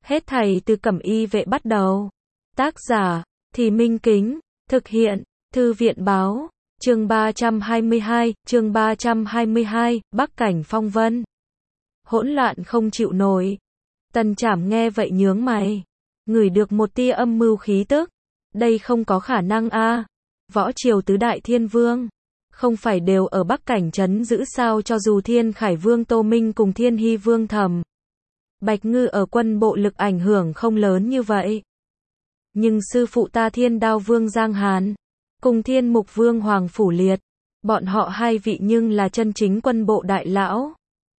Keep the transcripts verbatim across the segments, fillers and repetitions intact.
Hết thảy từ Cẩm Y vệ bắt đầu. Tác giả, Thì Minh Kính, thực hiện, Thư viện báo, chương ba trăm hai mươi hai, chương ba trăm hai mươi hai, Bắc cảnh phong vân. Hỗn loạn không chịu nổi. Tần Trảm nghe vậy nhướng mày, ngửi được một tia âm mưu khí tức. Đây không có khả năng a. Võ triều tứ đại thiên vương, không phải đều ở Bắc cảnh trấn giữ sao? Cho dù Thiên Khải Vương Tô Minh cùng Thiên Hy Vương Thẩm Bạch Ngư ở quân bộ lực ảnh hưởng không lớn như vậy. Nhưng sư phụ ta Thiên Đao Vương Giang Hàn, cùng Thiên Mục Vương Hoàng Phủ Liệt, bọn họ hai vị nhưng là chân chính quân bộ đại lão.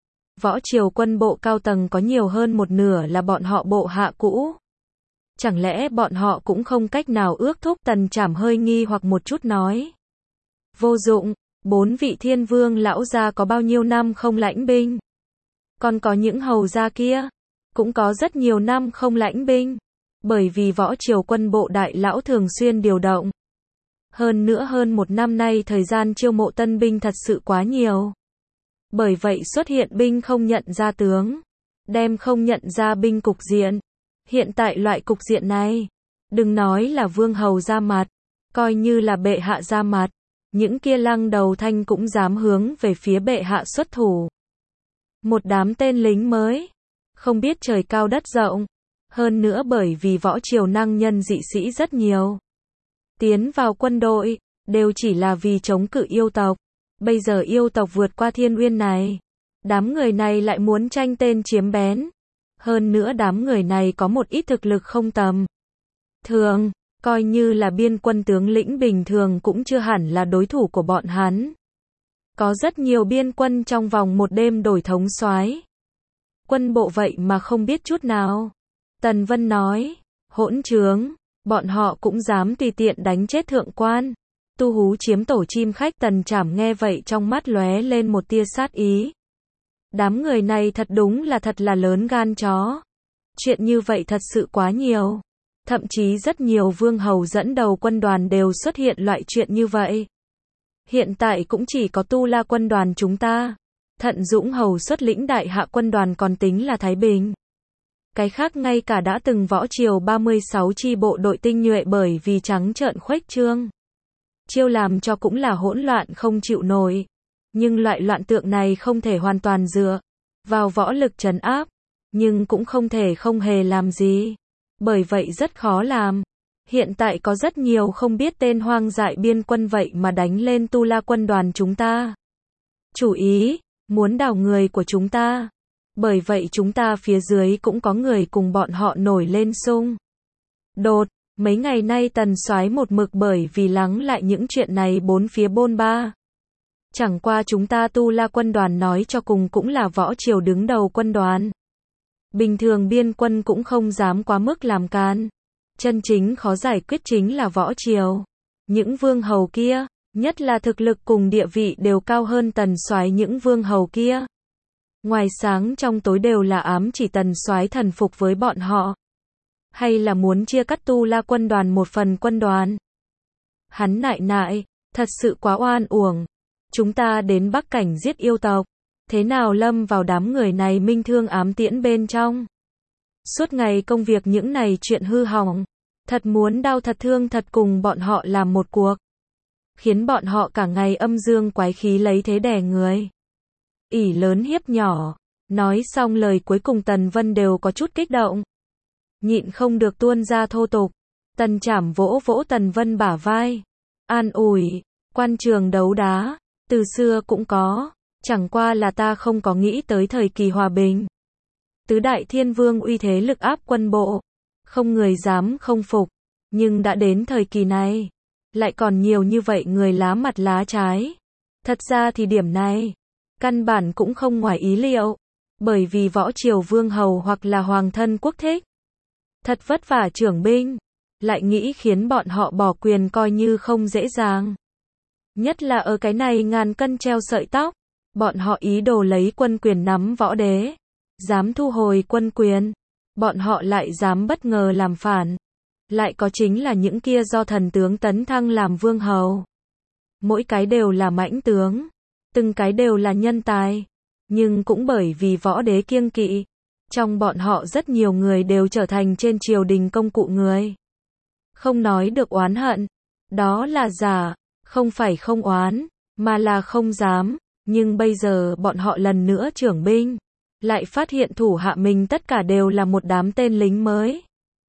Võ triều quân bộ cao tầng có nhiều hơn một nửa là bọn họ bộ hạ cũ. Chẳng lẽ bọn họ cũng không cách nào ước thúc? Tần Trảm hơi nghi hoặc một chút nói. Vô dụng, bốn vị thiên vương lão gia có bao nhiêu năm không lãnh binh? Còn có những hầu gia kia, cũng có rất nhiều năm không lãnh binh. Bởi vì võ triều quân bộ đại lão thường xuyên điều động. Hơn nữa hơn một năm nay thời gian chiêu mộ tân binh thật sự quá nhiều. Bởi vậy xuất hiện binh không nhận ra tướng, đem không nhận ra binh cục diện. Hiện tại loại cục diện này, đừng nói là vương hầu ra mặt, coi như là bệ hạ ra mặt, những kia lăng đầu thanh cũng dám hướng về phía bệ hạ xuất thủ. Một đám tên lính mới, không biết trời cao đất rộng. Hơn nữa bởi vì võ triều năng nhân dị sĩ rất nhiều, tiến vào quân đội, đều chỉ là vì chống cự yêu tộc. Bây giờ yêu tộc vượt qua thiên uyên này, đám người này lại muốn tranh tên chiếm bén. Hơn nữa đám người này có một ít thực lực không tầm thường, coi như là biên quân tướng lĩnh bình thường cũng chưa hẳn là đối thủ của bọn hắn. Có rất nhiều biên quân trong vòng một đêm đổi thống soái. Quân bộ vậy mà không biết chút nào. Tần Vân nói, hỗn trướng, bọn họ cũng dám tùy tiện đánh chết thượng quan. Tu Hú chiếm tổ chim khách. Tần Trảm nghe vậy trong mắt lóe lên một tia sát ý. Đám người này thật đúng là thật là lớn gan chó. Chuyện như vậy thật sự quá nhiều. Thậm chí rất nhiều vương hầu dẫn đầu quân đoàn đều xuất hiện loại chuyện như vậy. Hiện tại cũng chỉ có Tu La quân đoàn chúng ta, Thận Dũng hầu xuất lĩnh đại hạ quân đoàn còn tính là thái bình. Cái khác ngay cả đã từng võ triều ba mươi sáu chi bộ đội tinh nhuệ bởi vì trắng trợn khuếch trương chiêu làm cho cũng là hỗn loạn không chịu nổi. Nhưng loại loạn tượng này không thể hoàn toàn dựa vào võ lực trấn áp, nhưng cũng không thể không hề làm gì. Bởi vậy rất khó làm. Hiện tại có rất nhiều không biết tên hoang dại biên quân vậy mà đánh lên Tu La quân đoàn chúng ta. Chủ ý, muốn đào người của chúng ta. Bởi vậy chúng ta phía dưới cũng có người cùng bọn họ nổi lên xung đột. Mấy ngày nay Tần soái một mực bởi vì lắng lại những chuyện này bốn phía bôn ba. Chẳng qua chúng ta Tu La quân đoàn nói cho cùng cũng là võ triều đứng đầu quân đoàn. Bình thường biên quân cũng không dám quá mức làm can. Chân chính khó giải quyết chính là võ triều. Những vương hầu kia, nhất là thực lực cùng địa vị đều cao hơn Tần soái những vương hầu kia. Ngoài sáng trong tối đều là ám chỉ Tần soái thần phục với bọn họ. Hay là muốn chia cắt Tu La quân đoàn một phần quân đoàn. Hắn nại nại, thật sự quá oan uổng. Chúng ta đến Bắc cảnh giết yêu tộc, thế nào lâm vào đám người này minh thương ám tiễn bên trong. Suốt ngày công việc những này chuyện hư hỏng, thật muốn đau thật thương thật cùng bọn họ làm một cuộc. Khiến bọn họ cả ngày âm dương quái khí lấy thế đè người. ỷ lớn hiếp nhỏ. Nói xong lời cuối cùng Tần Vân đều có chút kích động. Nhịn không được tuôn ra thô tục. Tần Trảm vỗ vỗ Tần Vân bả vai. An ủi, quan trường đấu đá, từ xưa cũng có. Chẳng qua là ta không có nghĩ tới thời kỳ hòa bình. Tứ đại thiên vương uy thế lực áp quân bộ. Không người dám không phục. Nhưng đã đến thời kỳ này, lại còn nhiều như vậy người lá mặt lá trái. Thật ra thì điểm này, căn bản cũng không ngoài ý liệu. Bởi vì võ triều vương hầu hoặc là hoàng thân quốc thích. Thật vất vả trưởng binh, lại nghĩ khiến bọn họ bỏ quyền coi như không dễ dàng. Nhất là ở cái này ngàn cân treo sợi tóc. Bọn họ ý đồ lấy quân quyền nắm võ đế. Dám thu hồi quân quyền. Bọn họ lại dám bất ngờ làm phản. Lại có chính là những kia do thần tướng tấn thăng làm vương hầu. Mỗi cái đều là mãnh tướng. Từng cái đều là nhân tài. Nhưng cũng bởi vì võ đế kiêng kỵ. Trong bọn họ rất nhiều người đều trở thành trên triều đình công cụ người. Không nói được oán hận, đó là giả, không phải không oán, mà là không dám, nhưng bây giờ bọn họ lần nữa trưởng binh, lại phát hiện thủ hạ mình tất cả đều là một đám tên lính mới.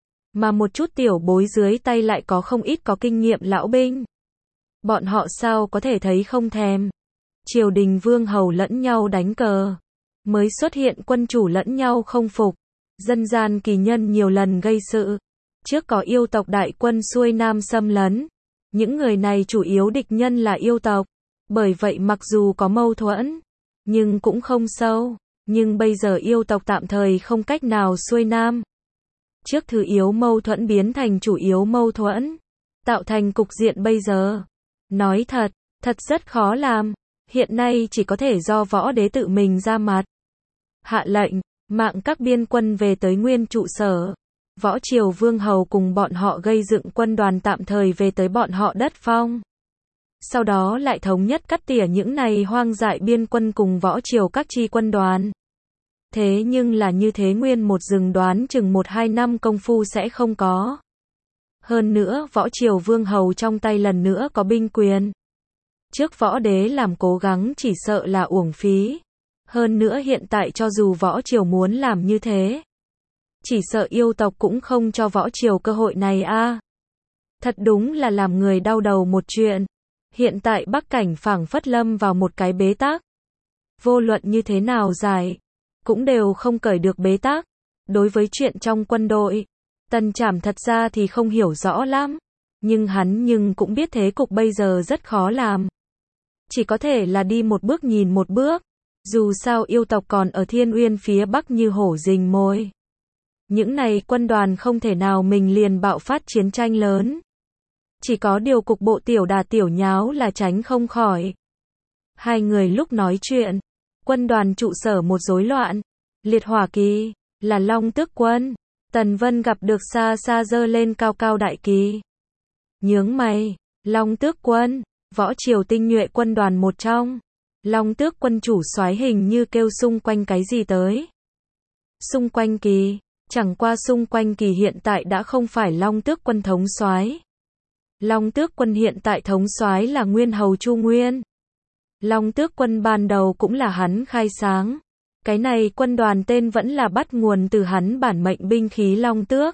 Mà một chút tiểu bối dưới tay lại có không ít có kinh nghiệm lão binh. Bọn họ sao có thể thấy không thèm. Triều đình vương hầu lẫn nhau đánh cờ. Mới xuất hiện quân chủ lẫn nhau không phục. Dân gian kỳ nhân nhiều lần gây sự. Trước có yêu tộc đại quân xuôi nam xâm lấn. Những người này chủ yếu địch nhân là yêu tộc. Bởi vậy mặc dù có mâu thuẫn, nhưng cũng không sâu. Nhưng bây giờ yêu tộc tạm thời không cách nào xuôi nam. Trước thứ yếu mâu thuẫn biến thành chủ yếu mâu thuẫn. Tạo thành cục diện bây giờ. Nói thật, thật rất khó làm. Hiện nay chỉ có thể do võ đế tự mình ra mặt. Hạ lệnh, mạng các biên quân về tới nguyên trụ sở. Võ triều vương hầu cùng bọn họ gây dựng quân đoàn tạm thời về tới bọn họ đất phong. Sau đó lại thống nhất cắt tỉa những này hoang dại biên quân cùng võ triều các chi quân đoàn. Thế nhưng là như thế nguyên một rừng đoán chừng một hai năm công phu sẽ không có. Hơn nữa võ triều vương hầu trong tay lần nữa có binh quyền. Trước võ đế làm cố gắng chỉ sợ là uổng phí. Hơn nữa hiện tại cho dù võ triều muốn làm như thế, chỉ sợ yêu tộc cũng không cho võ triều cơ hội này a. À. Thật đúng là làm người đau đầu một chuyện. Hiện tại Bắc Cảnh phảng phất lâm vào một cái bế tắc. Vô luận như thế nào giải, cũng đều không cởi được bế tắc. Đối với chuyện trong quân đội, Tần Trảm thật ra thì không hiểu rõ lắm. Nhưng hắn nhưng cũng biết thế cục bây giờ rất khó làm. Chỉ có thể là đi một bước nhìn một bước. Dù sao yêu tộc còn ở Thiên Uyên phía Bắc như hổ rình mồi. Những này quân đoàn không thể nào mình liền bạo phát chiến tranh lớn. Chỉ có điều cục bộ tiểu đà tiểu nháo là tránh không khỏi. Hai người lúc nói chuyện, quân đoàn trụ sở một rối loạn. Liệt hỏa kỳ, là Long Tước quân. Tần Vân gặp được xa xa giơ lên cao cao đại kỳ. Nhướng mày, Long Tước quân, võ triều tinh nhuệ quân đoàn một trong. Long Tước quân chủ soái hình như kêu xung quanh cái gì tới. Xung quanh kỳ, chẳng qua xung quanh kỳ hiện tại đã không phải Long Tước quân thống soái. Long Tước quân hiện tại thống soái là Nguyên hầu Chu Nguyên. Long Tước quân ban đầu cũng là hắn khai sáng. Cái này quân đoàn tên vẫn là bắt nguồn từ hắn bản mệnh binh khí Long Tước.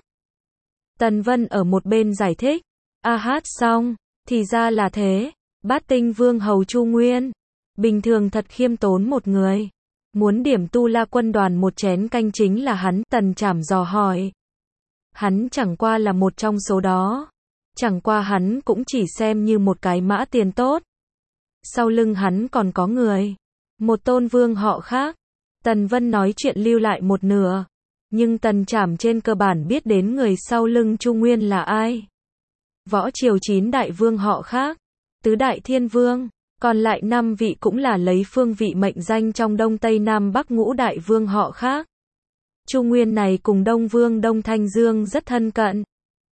Tần Vân ở một bên giải thích. A hát xong, thì ra là thế. Bát tinh vương hầu Chu Nguyên. Bình thường thật khiêm tốn một người. Muốn điểm tu la quân đoàn một chén canh chính là hắn. Tần Trảm dò hỏi. Hắn chẳng qua là một trong số đó. Chẳng qua hắn cũng chỉ xem như một cái mã tiền tốt. Sau lưng hắn còn có người. Một tôn vương họ khác. Tần Vân nói chuyện lưu lại một nửa. Nhưng Tần Trảm trên cơ bản biết đến người sau lưng Chu Nguyên là ai. Võ triều chín đại vương họ khác. Tứ đại thiên vương. Còn lại năm vị cũng là lấy phương vị mệnh danh trong Đông Tây Nam Bắc ngũ đại vương họ khác. Chu Nguyên này cùng Đông Vương Đông Thanh Dương rất thân cận.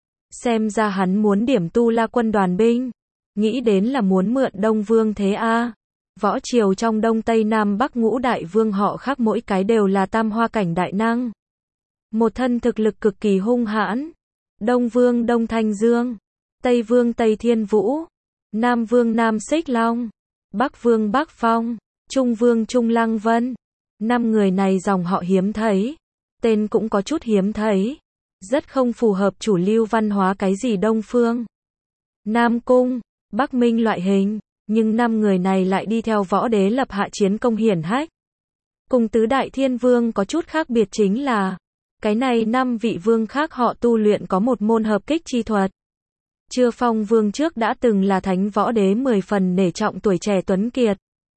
Xem ra hắn muốn điểm tu la quân đoàn binh. Nghĩ đến là muốn mượn Đông Vương thế a. À. Võ triều trong Đông Tây Nam Bắc ngũ đại vương họ khác mỗi cái đều là tam hoa cảnh đại năng. Một thân thực lực cực kỳ hung hãn. Đông Vương Đông Thanh Dương. Tây Vương Tây Thiên Vũ. Nam Vương Nam Xích Long. Bắc Vương Bắc Phong. Trung Vương Trung Lăng Vân. Năm người này dòng họ hiếm thấy. Tên cũng có chút hiếm thấy. Rất không phù hợp chủ lưu văn hóa cái gì Đông Phương. Nam Cung, Bắc Minh loại hình. Nhưng năm người này lại đi theo võ đế lập hạ chiến công hiển hách. Cùng tứ đại thiên vương có chút khác biệt chính là. Cái này năm vị vương khác họ tu luyện có một môn hợp kích chi thuật. Chư Phong vương trước đã từng là thánh võ đế mười phần nể trọng tuổi trẻ tuấn kiệt.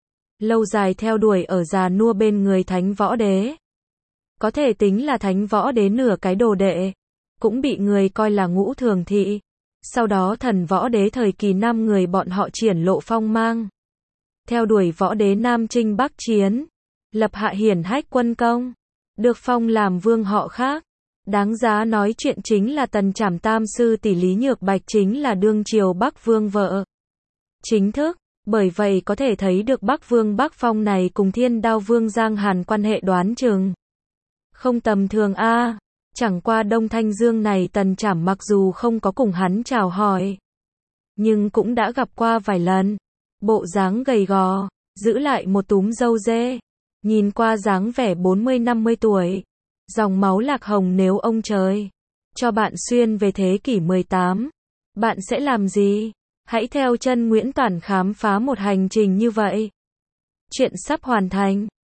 Lâu dài theo đuổi ở già nua bên người thánh võ đế. Có thể tính là thánh võ đế nửa cái đồ đệ. Cũng bị người coi là ngũ thường thị. Sau đó thần võ đế thời kỳ năm người bọn họ triển lộ phong mang. Theo đuổi võ đế Nam Chinh Bắc Chiến. Lập hạ hiển hách quân công. Được phong làm vương họ khác. Đáng giá nói chuyện chính là Tần Trảm tam sư tỷ Lý Nhược Bạch chính là đương triều Bắc Vương vợ. Chính thức, bởi vậy có thể thấy được Bắc Vương Bắc Phong này cùng Thiên Đao Vương Giang Hàn quan hệ đoán chừng. Không tầm thường a. Chẳng qua Đông Thanh Dương này Tần Trảm mặc dù không có cùng hắn chào hỏi, nhưng cũng đã gặp qua vài lần. Bộ dáng gầy gò, giữ lại một túm râu dê, nhìn qua dáng vẻ bốn mươi năm mươi tuổi. Dòng máu lạc hồng, nếu ông trời cho bạn xuyên về thế kỷ mười tám, bạn sẽ làm gì? Hãy theo chân Nguyễn Toản khám phá một hành trình như vậy. Chuyện sắp hoàn thành.